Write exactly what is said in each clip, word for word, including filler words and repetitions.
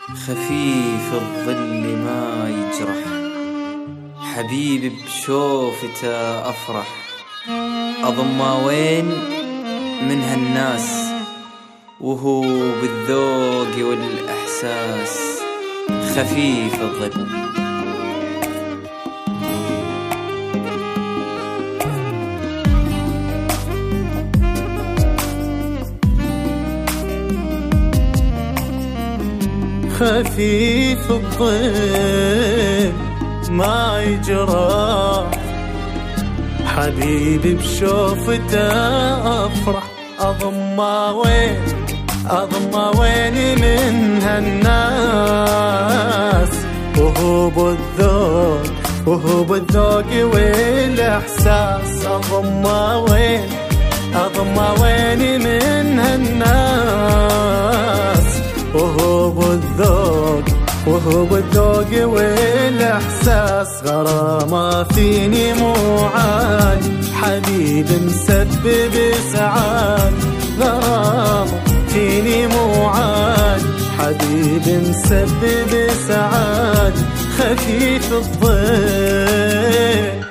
خفيف الظل ما يجرح، حبيبي بشوفته أفرح. أضمه وين من هالناس، وهو بالذوق والإحساس خفيف الظل. خفيف الظل ما يجرح، حبيبي بشوفته أفرح. أضمه وين أضمه وين من هالناس، وهو بالذوق وهو بالذوق والإحساس. أضمه وين أضمه وين من هالناس، وهو بالذوق وهو بالذوق والإحساس. غرامة فيني مو عادي، حبيبي مسبب سعاد. غرامة فيني مو عادي، حبيبي مسبب سعاد. خفيف الظل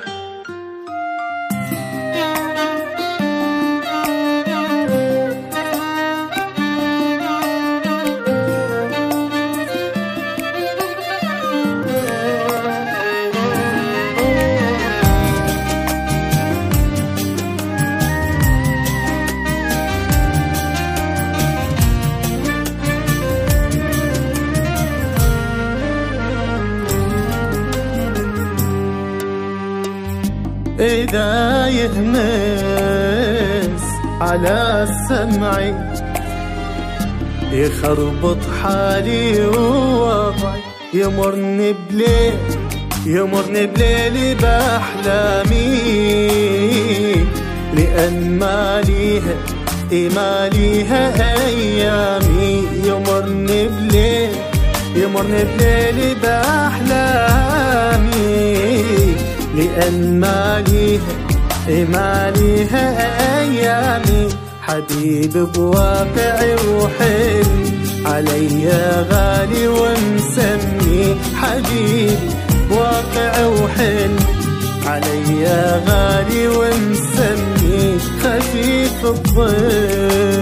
إذا يهمس على سمعي، يخربط حالي ووضعي. يمرني بليل يمرني بليل بأحلامي، لأن ما ليها ما ليها أيامي. يمرني بليل يمرني بليل بأحلامي، لأن ما ليها ما ليها أيامي. حبيبي بواقعي وحلمي، علي غالي ومسمي. حبيبي بواقعي وحلمي، علي غالي ومسمي. خفيف الظل